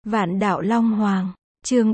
Vạn đạo Long Hoàng, chương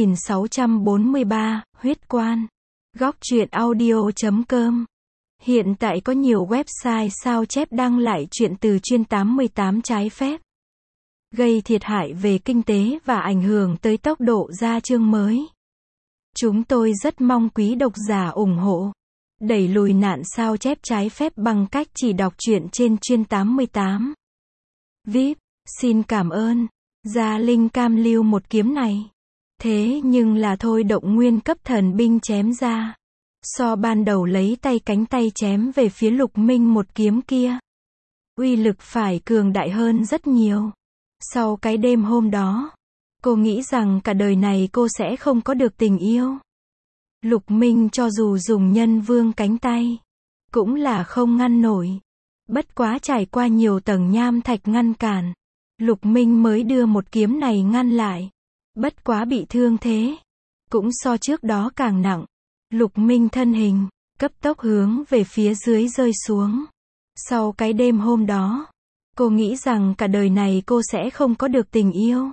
4643, huyết quan. Góc truyện audio.com. Hiện tại có nhiều website sao chép đăng lại truyện từ chuyên 88 trái phép, gây thiệt hại về kinh tế và ảnh hưởng tới tốc độ ra chương mới. Chúng tôi rất mong quý độc giả ủng hộ, đẩy lùi nạn sao chép trái phép bằng cách chỉ đọc truyện trên chuyên 88. VIP, xin cảm ơn. Gia Linh cam lưu một kiếm này. Thế nhưng là thôi động nguyên cấp thần binh chém ra. So ban đầu lấy tay cánh tay chém về phía Lục Minh một kiếm kia, uy lực phải cường đại hơn rất nhiều. Sau cái đêm hôm đó, cô nghĩ rằng cả đời này cô sẽ không có được tình yêu. Lục Minh cho dù dùng nhân vương cánh tay, cũng là không ngăn nổi. Bất quá trải qua nhiều tầng nham thạch ngăn cản, Lục Minh mới đưa một kiếm này ngăn lại. Bất quá bị thương thế, cũng so trước đó càng nặng. Lục Minh thân hình, cấp tốc hướng về phía dưới rơi xuống. Sau cái đêm hôm đó, cô nghĩ rằng cả đời này cô sẽ không có được tình yêu.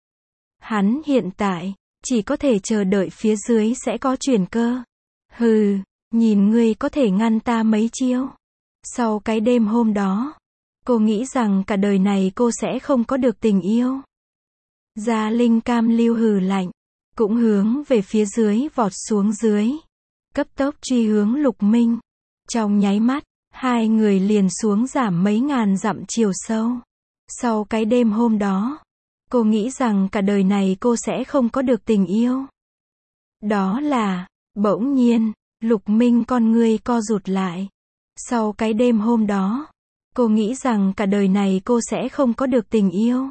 Hắn hiện tại, chỉ có thể chờ đợi phía dưới sẽ có chuyển cơ. Hừ, nhìn ngươi có thể ngăn ta mấy chiêu. Sau cái đêm hôm đó, cô nghĩ rằng cả đời này cô sẽ không có được tình yêu. Gia Linh cam lưu hừ lạnh, cũng hướng về phía dưới vọt xuống dưới, cấp tốc truy hướng Lục Minh. Trong nháy mắt, hai người liền xuống giảm mấy ngàn dặm chiều sâu. Sau cái đêm hôm đó, cô nghĩ rằng cả đời này cô sẽ không có được tình yêu. Đó là, bỗng nhiên, Lục Minh con ngươi co rụt lại. Sau cái đêm hôm đó, cô nghĩ rằng cả đời này cô sẽ không có được tình yêu.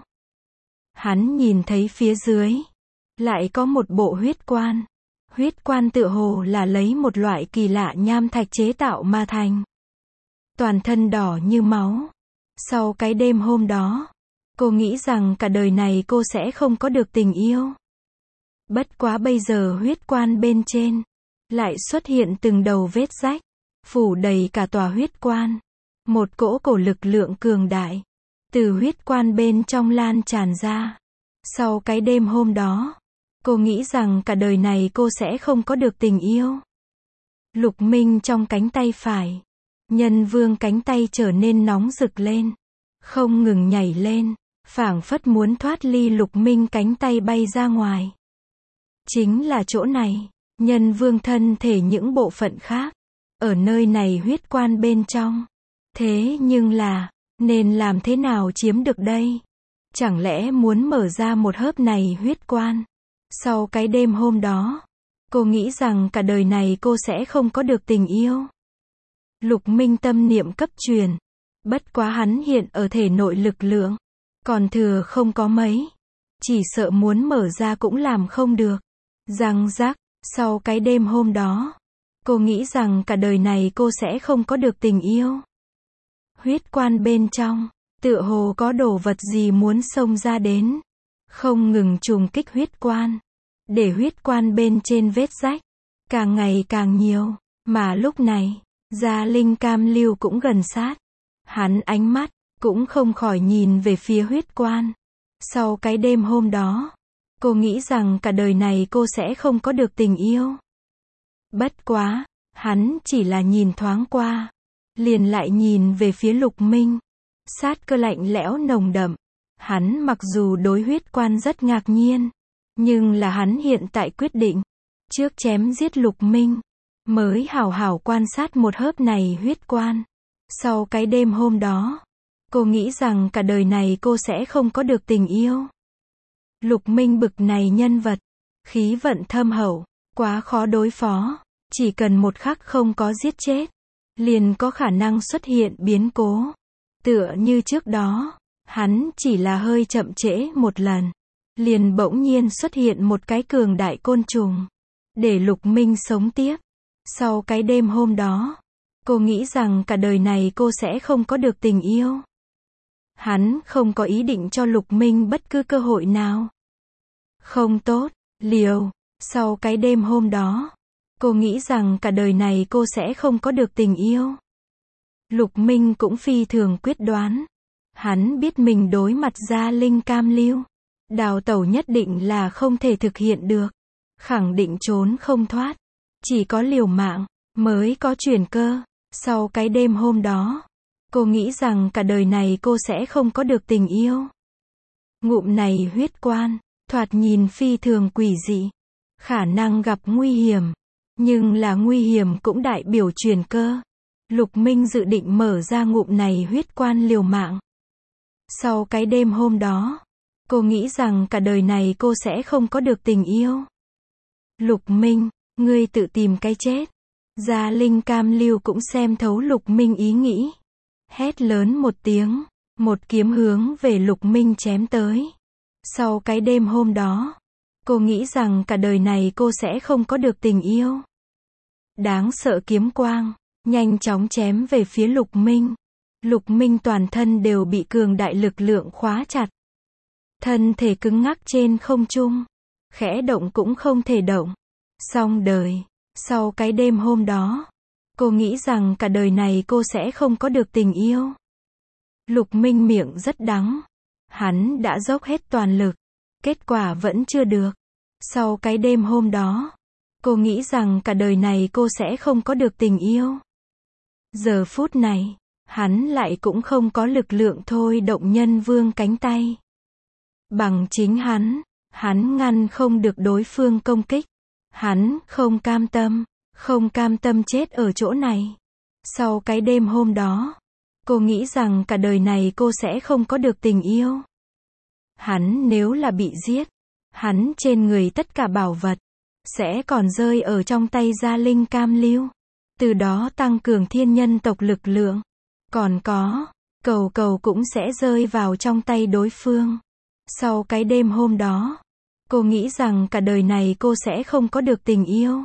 Hắn nhìn thấy phía dưới, lại có một bộ huyết quan. Huyết quan tựa hồ là lấy một loại kỳ lạ nham thạch chế tạo mà thành. Toàn thân đỏ như máu. Sau cái đêm hôm đó, cô nghĩ rằng cả đời này cô sẽ không có được tình yêu. Bất quá bây giờ huyết quan bên trên, lại xuất hiện từng đầu vết rách, phủ đầy cả tòa huyết quan. Một cỗ cổ lực lượng cường đại, từ huyết quan bên trong lan tràn ra. Sau cái đêm hôm đó, cô nghĩ rằng cả đời này cô sẽ không có được tình yêu. Lục Minh trong cánh tay phải, nhân vương cánh tay trở nên nóng rực lên, không ngừng nhảy lên, phảng phất muốn thoát ly Lục Minh cánh tay bay ra ngoài. Chính là chỗ này, nhân vương thân thể những bộ phận khác, ở nơi này huyết quan bên trong. Thế nhưng là, nên làm thế nào chiếm được đây? Chẳng lẽ muốn mở ra một hớp này huyết quan? Sau cái đêm hôm đó, cô nghĩ rằng cả đời này cô sẽ không có được tình yêu. Lục Minh tâm niệm cấp truyền. Bất quá hắn hiện ở thể nội lực lượng còn thừa không có mấy. Chỉ sợ muốn mở ra cũng làm không được. Răng rắc, sau cái đêm hôm đó, cô nghĩ rằng cả đời này cô sẽ không có được tình yêu. Huyết quan bên trong, tựa hồ có đồ vật gì muốn xông ra đến, không ngừng trùng kích huyết quan, để huyết quan bên trên vết rách càng ngày càng nhiều. Mà lúc này, Gia Linh cam lưu cũng gần sát. Hắn ánh mắt cũng không khỏi nhìn về phía huyết quan. Sau cái đêm hôm đó, cô nghĩ rằng cả đời này cô sẽ không có được tình yêu. Bất quá, hắn chỉ là nhìn thoáng qua, liền lại nhìn về phía Lục Minh. Sát cơ lạnh lẽo nồng đậm. Hắn mặc dù đối huyết quan rất ngạc nhiên, nhưng là hắn hiện tại quyết định, trước chém giết Lục Minh, mới hảo hảo quan sát một hớp này huyết quan. Sau cái đêm hôm đó, cô nghĩ rằng cả đời này cô sẽ không có được tình yêu. Lục Minh bực này nhân vật, khí vận thâm hậu, quá khó đối phó, chỉ cần một khắc không có giết chết, liền có khả năng xuất hiện biến cố. Tựa như trước đó, hắn chỉ là hơi chậm trễ một lần, liền bỗng nhiên xuất hiện một cái cường đại côn trùng, để Lục Minh sống tiếp. Sau cái đêm hôm đó, cô nghĩ rằng cả đời này cô sẽ không có được tình yêu. Hắn không có ý định cho Lục Minh bất cứ cơ hội nào. Không tốt, liều. Sau cái đêm hôm đó, cô nghĩ rằng cả đời này cô sẽ không có được tình yêu. Lục Minh cũng phi thường quyết đoán. Hắn biết mình đối mặt Gia Linh cam lưu, Đào tẩu nhất định là không thể thực hiện được. Khẳng định trốn không thoát. Chỉ có liều mạng, mới có chuyển cơ. Sau cái đêm hôm đó, cô nghĩ rằng cả đời này cô sẽ không có được tình yêu. Ngụm này huyết quan, thoạt nhìn phi thường quỷ dị. Khả năng gặp nguy hiểm. Nhưng là nguy hiểm cũng đại biểu chuyển cơ. Lục Minh dự định mở ra ngụm này huyết quan liều mạng. Sau cái đêm hôm đó, cô nghĩ rằng cả đời này cô sẽ không có được tình yêu. Lục Minh, ngươi tự tìm cái chết. Gia Linh Cam Lưu cũng xem thấu Lục Minh ý nghĩ. Hét lớn một tiếng, một kiếm hướng về Lục Minh chém tới. Sau cái đêm hôm đó, cô nghĩ rằng cả đời này cô sẽ không có được tình yêu. Đáng sợ kiếm quang, nhanh chóng chém về phía Lục Minh. Lục Minh toàn thân đều bị cường đại lực lượng khóa chặt. Thân thể cứng ngắc trên không trung. Khẽ động cũng không thể động. Xong đời. Sau cái đêm hôm đó, cô nghĩ rằng cả đời này cô sẽ không có được tình yêu. Lục Minh miệng rất đắng. Hắn đã dốc hết toàn lực. Kết quả vẫn chưa được. Sau cái đêm hôm đó, cô nghĩ rằng cả đời này cô sẽ không có được tình yêu. Giờ phút này, hắn lại cũng không có lực lượng thôi động nhân vương cánh tay. Bằng chính hắn ngăn không được đối phương công kích. Hắn không cam tâm chết ở chỗ này. Sau cái đêm hôm đó, cô nghĩ rằng cả đời này cô sẽ không có được tình yêu. Hắn nếu là bị giết, hắn trên người tất cả bảo vật sẽ còn rơi ở trong tay Gia Linh Cam Lưu. Từ đó tăng cường thiên nhân tộc lực lượng. Còn có, cầu cũng sẽ rơi vào trong tay đối phương. Sau cái đêm hôm đó, cô nghĩ rằng cả đời này cô sẽ không có được tình yêu.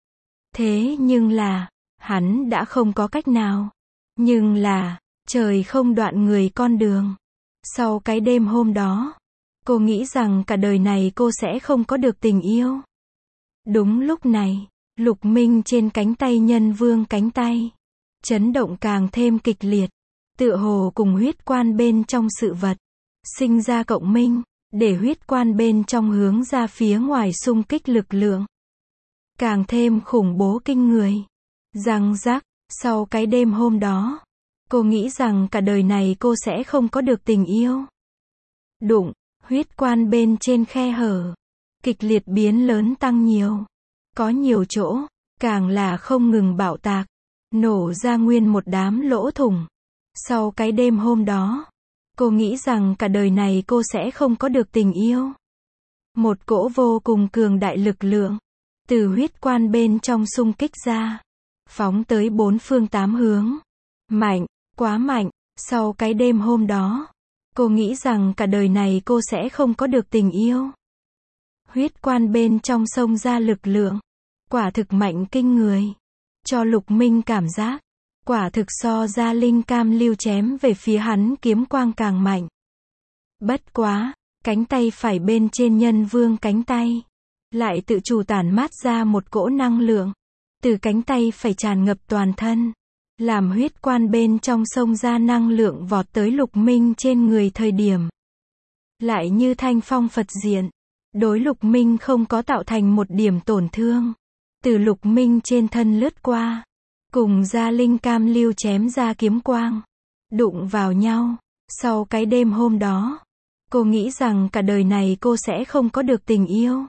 Thế nhưng là, hắn đã không có cách nào. Nhưng là, trời không đoạn người con đường. Sau cái đêm hôm đó, cô nghĩ rằng cả đời này cô sẽ không có được tình yêu. Đúng lúc này, Lục Minh trên cánh tay nhân vương cánh tay chấn động càng thêm kịch liệt, tựa hồ cùng huyết quan bên trong sự vật sinh ra cộng minh, để huyết quan bên trong hướng ra phía ngoài xung kích lực lượng càng thêm khủng bố kinh người. Răng rắc, sau cái đêm hôm đó, cô nghĩ rằng cả đời này cô sẽ không có được tình yêu. Đụng, huyết quan bên trên khe hở kịch liệt biến lớn tăng nhiều. Có nhiều chỗ, càng là không ngừng bạo tạc, nổ ra nguyên một đám lỗ thủng. Sau cái đêm hôm đó, cô nghĩ rằng cả đời này cô sẽ không có được tình yêu. Một cỗ vô cùng cường đại lực lượng, từ huyết quan bên trong xung kích ra, phóng tới bốn phương tám hướng. Mạnh, quá mạnh. Sau cái đêm hôm đó, cô nghĩ rằng cả đời này cô sẽ không có được tình yêu. Huyết quan bên trong xông ra lực lượng, quả thực mạnh kinh người. Cho Lục Minh cảm giác, quả thực so Gia Linh Cam Lưu chém về phía hắn kiếm quang càng mạnh. Bất quá, cánh tay phải bên trên nhân vương cánh tay lại tự chủ tản mát ra một cỗ năng lượng, từ cánh tay phải tràn ngập toàn thân, làm huyết quan bên trong xông ra năng lượng vọt tới Lục Minh trên người thời điểm. Lại như thanh phong Phật diện, đối Lục Minh không có tạo thành một điểm tổn thương. Từ Lục Minh trên thân lướt qua, cùng Gia Linh Cam Lưu chém ra kiếm quang, đụng vào nhau. Sau cái đêm hôm đó, cô nghĩ rằng cả đời này cô sẽ không có được tình yêu.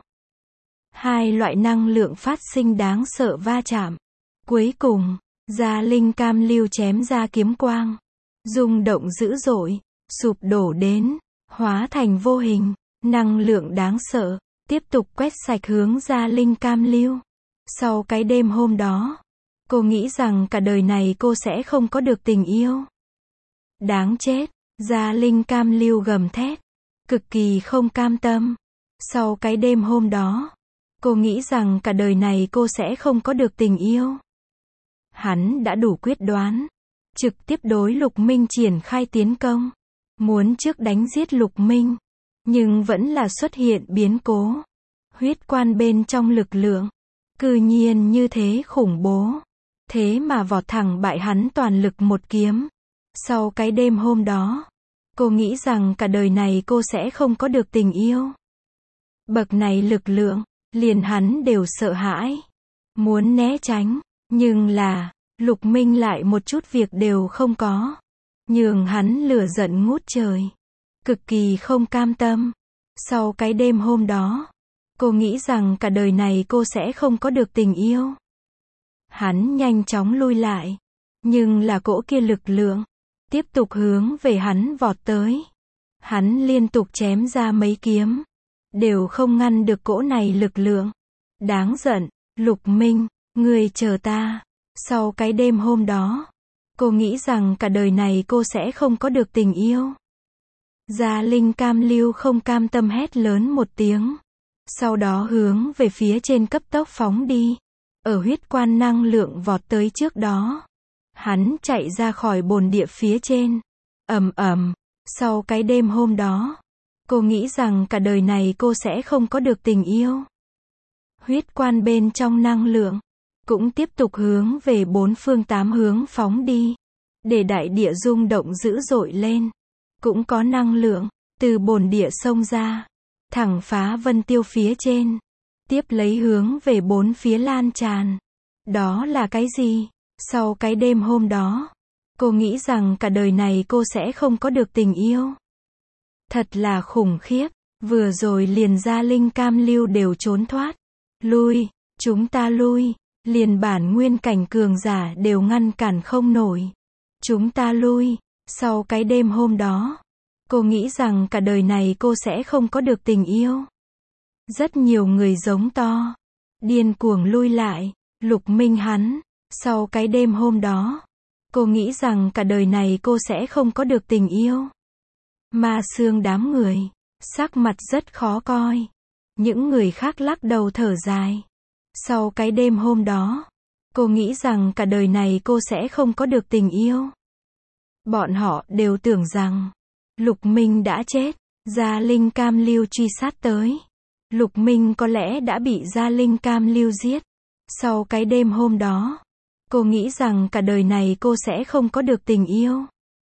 Hai loại năng lượng phát sinh đáng sợ va chạm. Cuối cùng, Gia Linh Cam Lưu chém ra kiếm quang, rung động dữ dội, sụp đổ đến, hóa thành vô hình, năng lượng đáng sợ, tiếp tục quét sạch hướng Gia Linh Cam Lưu. Sau cái đêm hôm đó, cô nghĩ rằng cả đời này cô sẽ không có được tình yêu. Đáng chết, Gia Linh Cam Lưu gầm thét, cực kỳ không cam tâm. Sau cái đêm hôm đó, cô nghĩ rằng cả đời này cô sẽ không có được tình yêu. Hắn đã đủ quyết đoán, trực tiếp đối Lục Minh triển khai tiến công, muốn trước đánh giết Lục Minh, nhưng vẫn là xuất hiện biến cố. Huyết quan bên trong lực lượng, cư nhiên như thế khủng bố, thế mà vọt thẳng bại hắn toàn lực một kiếm. Sau cái đêm hôm đó, Cô nghĩ rằng cả đời này cô sẽ không có được tình yêu. Bậc này lực lượng, liền hắn đều sợ hãi. Muốn né tránh, nhưng là, Lục Minh lại một chút việc đều không có. Nhường hắn lửa giận ngút trời. Cực kỳ không cam tâm. Sau cái đêm hôm đó, cô nghĩ rằng cả đời này cô sẽ không có được tình yêu. Hắn nhanh chóng lui lại. Nhưng là cỗ kia lực lượng, tiếp tục hướng về hắn vọt tới. Hắn liên tục chém ra mấy kiếm, đều không ngăn được cỗ này lực lượng. Đáng giận, Lục Minh, ngươi chờ ta. Sau cái đêm hôm đó, cô nghĩ rằng cả đời này cô sẽ không có được tình yêu. Gia Linh Cam Lưu không cam tâm hét lớn một tiếng. Sau đó hướng về phía trên cấp tốc phóng đi. Ở huyết quan năng lượng vọt tới trước đó. Hắn chạy ra khỏi bồn địa phía trên. Ầm ầm. Sau cái đêm hôm đó, cô nghĩ rằng cả đời này cô sẽ không có được tình yêu. Huyết quan bên trong năng lượng cũng tiếp tục hướng về bốn phương tám hướng phóng đi. Để đại địa rung động dữ dội lên. Cũng có năng lượng từ bồn địa xông ra, thẳng phá vân tiêu phía trên. Tiếp lấy hướng về bốn phía lan tràn. Đó là cái gì? Sau cái đêm hôm đó, cô nghĩ rằng cả đời này cô sẽ không có được tình yêu. Thật là khủng khiếp, vừa rồi liền Gia Linh Cam Lưu đều trốn thoát. Lui, chúng ta lui, liền bản nguyên cảnh cường giả đều ngăn cản không nổi. Chúng ta lui, sau cái đêm hôm đó, cô nghĩ rằng cả đời này cô sẽ không có được tình yêu. Rất nhiều người giống to, điên cuồng lui lại. Lục Minh hắn, sau cái đêm hôm đó, cô nghĩ rằng cả đời này cô sẽ không có được tình yêu. Ma Xương đám người, sắc mặt rất khó coi. Những người khác lắc đầu thở dài. Sau cái đêm hôm đó, cô nghĩ rằng cả đời này cô sẽ không có được tình yêu. Bọn họ đều tưởng rằng Lục Minh đã chết. Gia Linh Cam Lưu truy sát tới. Lục Minh có lẽ đã bị Gia Linh Cam Lưu giết. Sau cái đêm hôm đó, cô nghĩ rằng cả đời này cô sẽ không có được tình yêu.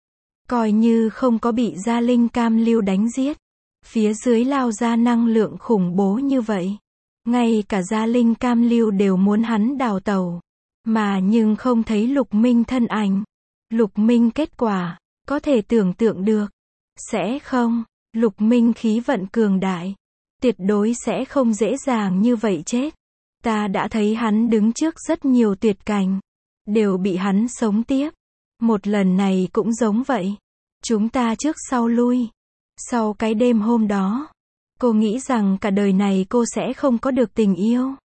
Coi như không có bị Gia Linh Cam Lưu đánh giết, phía dưới lao ra năng lượng khủng bố như vậy. Ngay cả Gia Linh Cam Lưu đều muốn hắn đào tẩu. Mà nhưng không thấy Lục Minh thân ảnh. Lục Minh kết quả, có thể tưởng tượng được. Sẽ không, Lục Minh khí vận cường đại. Tuyệt đối sẽ không dễ dàng như vậy chết. Ta đã thấy hắn đứng trước rất nhiều tuyệt cảnh. Đều bị hắn sống tiếp. Một lần này cũng giống vậy. Chúng ta trước sau lui. Sau cái đêm hôm đó, cô nghĩ rằng cả đời này cô sẽ không có được tình yêu.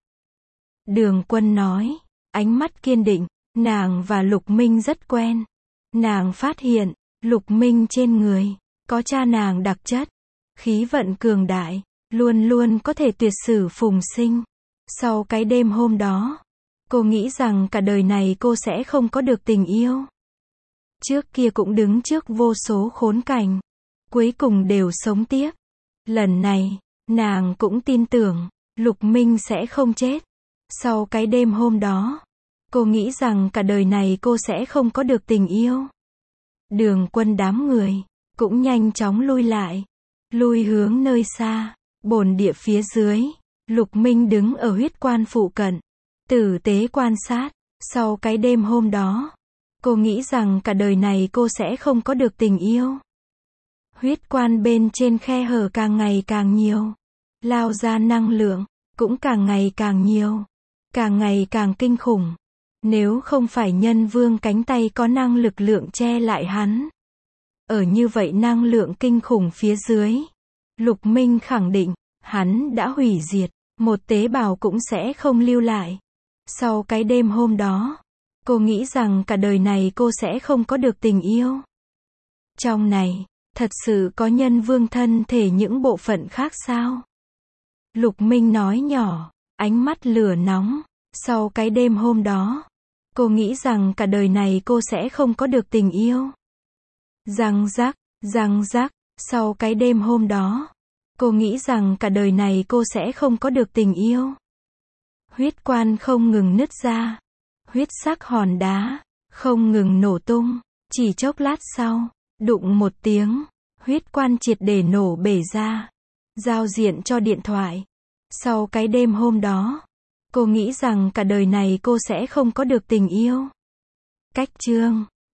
Đường Quân nói, ánh mắt kiên định. Nàng và Lục Minh rất quen. Nàng phát hiện, Lục Minh trên người, có cha nàng đặc chất. Khí vận cường đại, luôn luôn có thể tuyệt sử phùng sinh. Sau cái đêm hôm đó, cô nghĩ rằng cả đời này cô sẽ không có được tình yêu. Trước kia cũng đứng trước vô số khốn cảnh. Cuối cùng đều sống tiếp. Lần này, nàng cũng tin tưởng, Lục Minh sẽ không chết. Sau cái đêm hôm đó, cô nghĩ rằng cả đời này cô sẽ không có được tình yêu. Đường Quân đám người, cũng nhanh chóng lui lại. Lui hướng nơi xa, bồn địa phía dưới. Lục Minh đứng ở huyết quan phụ cận. Tử tế quan sát. Sau cái đêm hôm đó, cô nghĩ rằng cả đời này cô sẽ không có được tình yêu. Huyết quan bên trên khe hở càng ngày càng nhiều. Lao ra năng lượng, cũng càng ngày càng nhiều. Càng ngày càng kinh khủng. Nếu không phải Nhân Vương cánh tay có năng lực lượng che lại hắn. Ở như vậy năng lượng kinh khủng phía dưới. Lục Minh khẳng định, hắn đã hủy diệt. Một tế bào cũng sẽ không lưu lại. Sau cái đêm hôm đó, cô nghĩ rằng cả đời này cô sẽ không có được tình yêu. Trong này, thật sự có Nhân Vương thân thể những bộ phận khác sao? Lục Minh nói nhỏ, ánh mắt lửa nóng. Sau cái đêm hôm đó, cô nghĩ rằng cả đời này cô sẽ không có được tình yêu. Răng rắc, sau cái đêm hôm đó, cô nghĩ rằng cả đời này cô sẽ không có được tình yêu. Huyết quan không ngừng nứt ra. Huyết sắc hòn đá, không ngừng nổ tung. Chỉ chốc lát sau, đụng một tiếng, Huyết quan triệt để nổ bể ra. Giao diện cho điện thoại. Sau cái đêm hôm đó, cô nghĩ rằng cả đời này cô sẽ không có được tình yêu. Cách chương